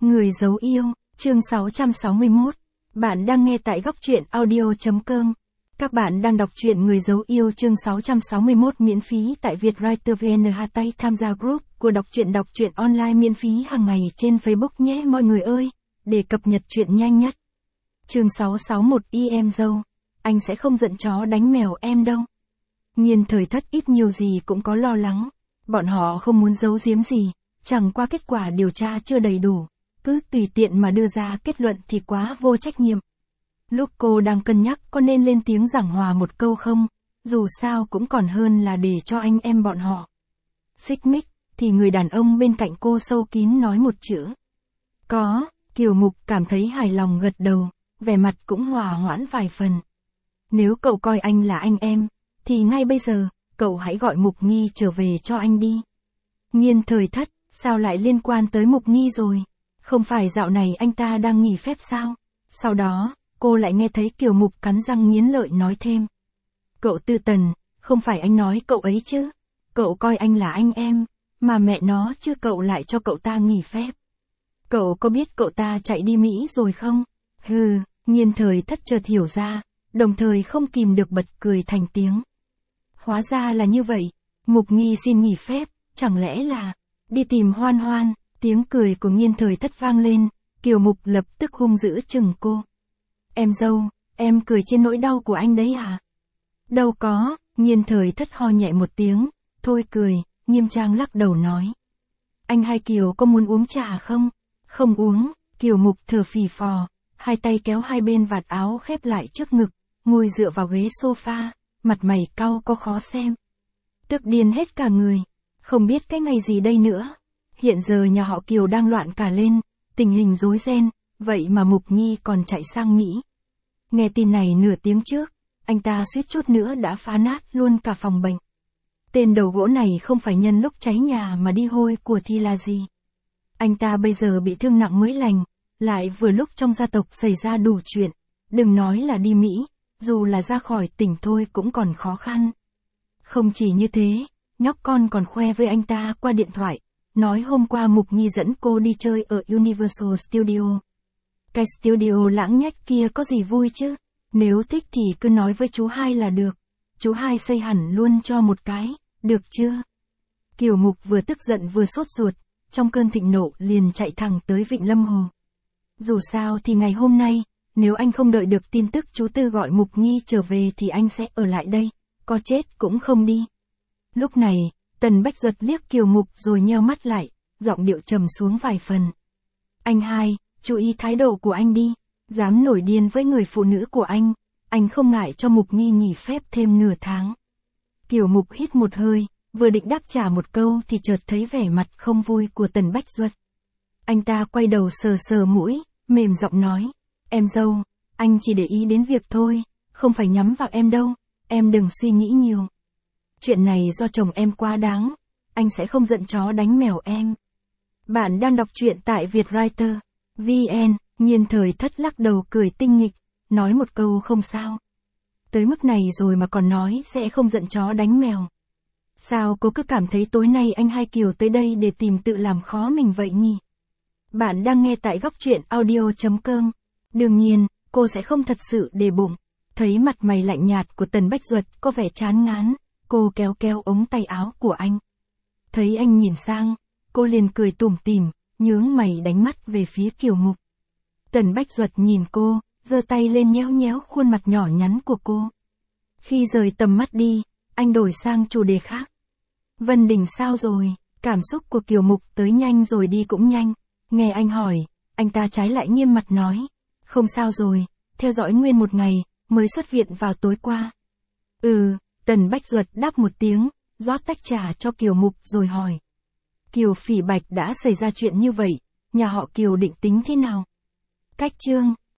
Người giấu yêu, chương 661. Bạn đang nghe tại góc truyện audio.com. Các bạn đang đọc truyện Người giấu yêu chương 661 miễn phí tại Vietwriter VN. Tay tham gia group của đọc truyện online miễn phí hàng ngày trên Facebook nhé mọi người ơi, để cập nhật truyện nhanh nhất. Chương 661 em dâu, anh sẽ không giận chó đánh mèo em đâu. Nhiên Thời Thất ít nhiều gì cũng có lo lắng, bọn họ không muốn giấu giếm gì, chẳng qua kết quả điều tra chưa đầy đủ, cứ tùy tiện mà đưa ra kết luận thì quá vô trách nhiệm. Lúc cô đang cân nhắc có nên lên tiếng giảng hòa một câu không, dù sao cũng còn hơn là để cho anh em bọn họ xích mích, thì người đàn ông bên cạnh cô sâu kín nói một chữ. Có, Kiều Mục cảm thấy hài lòng gật đầu, vẻ mặt cũng hòa hoãn vài phần. Nếu cậu coi anh là anh em, thì ngay bây giờ, cậu hãy gọi Mục Nghi trở về cho anh đi. Nhiên Thời Thất, sao lại liên quan tới Mục Nghi rồi? Không phải dạo này anh ta đang nghỉ phép sao? Sau đó, cô lại nghe thấy Kiều Mục cắn răng nghiến lợi nói thêm. Cậu Tư Tần, không phải anh nói cậu ấy chứ? Cậu coi anh là anh em, mà mẹ nó chứ cậu lại cho cậu ta nghỉ phép. Cậu có biết cậu ta chạy đi Mỹ rồi không? Hừ, Nhiên Thời Thất chợt hiểu ra, đồng thời không kìm được bật cười thành tiếng. Hóa ra là như vậy, Mục Nghi xin nghỉ phép, chẳng lẽ là đi tìm Hoan Hoan? Tiếng cười của Nhiên Thời Thất vang lên, Kiều Mục lập tức hung dữ chừng cô. Em dâu, em cười trên nỗi đau của anh đấy à? Đâu có, Nhiên Thời Thất ho nhẹ một tiếng, thôi cười, nghiêm trang lắc đầu nói. Anh hai Kiều có muốn uống trà không? Không uống, Kiều Mục thở phì phò, hai tay kéo hai bên vạt áo khép lại trước ngực, ngồi dựa vào ghế sofa, mặt mày cau có khó xem. Tức điên hết cả người, không biết cái ngày gì đây nữa. Hiện giờ nhà họ Kiều đang loạn cả lên, tình hình rối ren, vậy mà Mục Nghi còn chạy sang Mỹ. Nghe tin này nửa tiếng trước, anh ta suýt chút nữa đã phá nát luôn cả phòng bệnh. Tên đầu gỗ này không phải nhân lúc cháy nhà mà đi hôi của thì là gì. Anh ta bây giờ bị thương nặng mới lành, lại vừa lúc trong gia tộc xảy ra đủ chuyện, đừng nói là đi Mỹ, dù là ra khỏi tỉnh thôi cũng còn khó khăn. Không chỉ như thế, nhóc con còn khoe với anh ta qua điện thoại, nói hôm qua Mục Nghi dẫn cô đi chơi ở Universal Studio. Cái studio lãng nhách kia có gì vui chứ, nếu thích thì cứ nói với chú hai là được, chú hai xây hẳn luôn cho một cái, được chưa? Kiều Mục vừa tức giận vừa sốt ruột, trong cơn thịnh nộ liền chạy thẳng tới Vịnh Lâm Hồ. Dù sao thì ngày hôm nay, nếu anh không đợi được tin tức chú Tư gọi Mục Nghi trở về thì anh sẽ ở lại đây, có chết cũng không đi. Lúc này, Tần Bách Duật liếc Kiều Mục rồi nheo mắt lại, giọng điệu trầm xuống vài phần. Anh hai, chú ý thái độ của anh đi, dám nổi điên với người phụ nữ của anh không ngại cho Mục Nghi nghỉ phép thêm nửa tháng. Kiều Mục hít một hơi, vừa định đáp trả một câu thì chợt thấy vẻ mặt không vui của Tần Bách Duật. Anh ta quay đầu sờ sờ mũi, mềm giọng nói, em dâu, anh chỉ để ý đến việc thôi, không phải nhắm vào em đâu, em đừng suy nghĩ nhiều. Chuyện này do chồng em quá đáng, anh sẽ không giận chó đánh mèo em. Bạn đang đọc truyện tại Vietwriter VN. Nhiên Thời Thất lắc đầu cười tinh nghịch, nói một câu không sao. Tới mức này rồi mà còn nói sẽ không giận chó đánh mèo. Sao cô cứ cảm thấy tối nay anh hai Kiều tới đây để tìm tự làm khó mình vậy nhỉ? Bạn đang nghe tại góc truyện audio.com. Đương nhiên, cô sẽ không thật sự để bụng. Thấy mặt mày lạnh nhạt của Tần Bách Duật có vẻ chán ngán, cô kéo kéo ống tay áo của anh. Thấy anh nhìn sang, cô liền cười tủm tỉm, nhướng mày đánh mắt về phía Kiều Mục. Tần Bách Duật nhìn cô, giơ tay lên nhéo nhéo khuôn mặt nhỏ nhắn của cô. Khi rời tầm mắt đi, anh đổi sang chủ đề khác. Vân Đình sao rồi? Cảm xúc của Kiều Mục tới nhanh rồi đi cũng nhanh. Nghe anh hỏi, anh ta trái lại nghiêm mặt nói. Không sao rồi, theo dõi nguyên một ngày, mới xuất viện vào tối qua. Tần Bách Duật đáp một tiếng, rót tách trà cho Kiều Mục rồi hỏi. Kiều Phỉ Bạch đã xảy ra chuyện như vậy, nhà họ Kiều định tính thế nào? Cách chương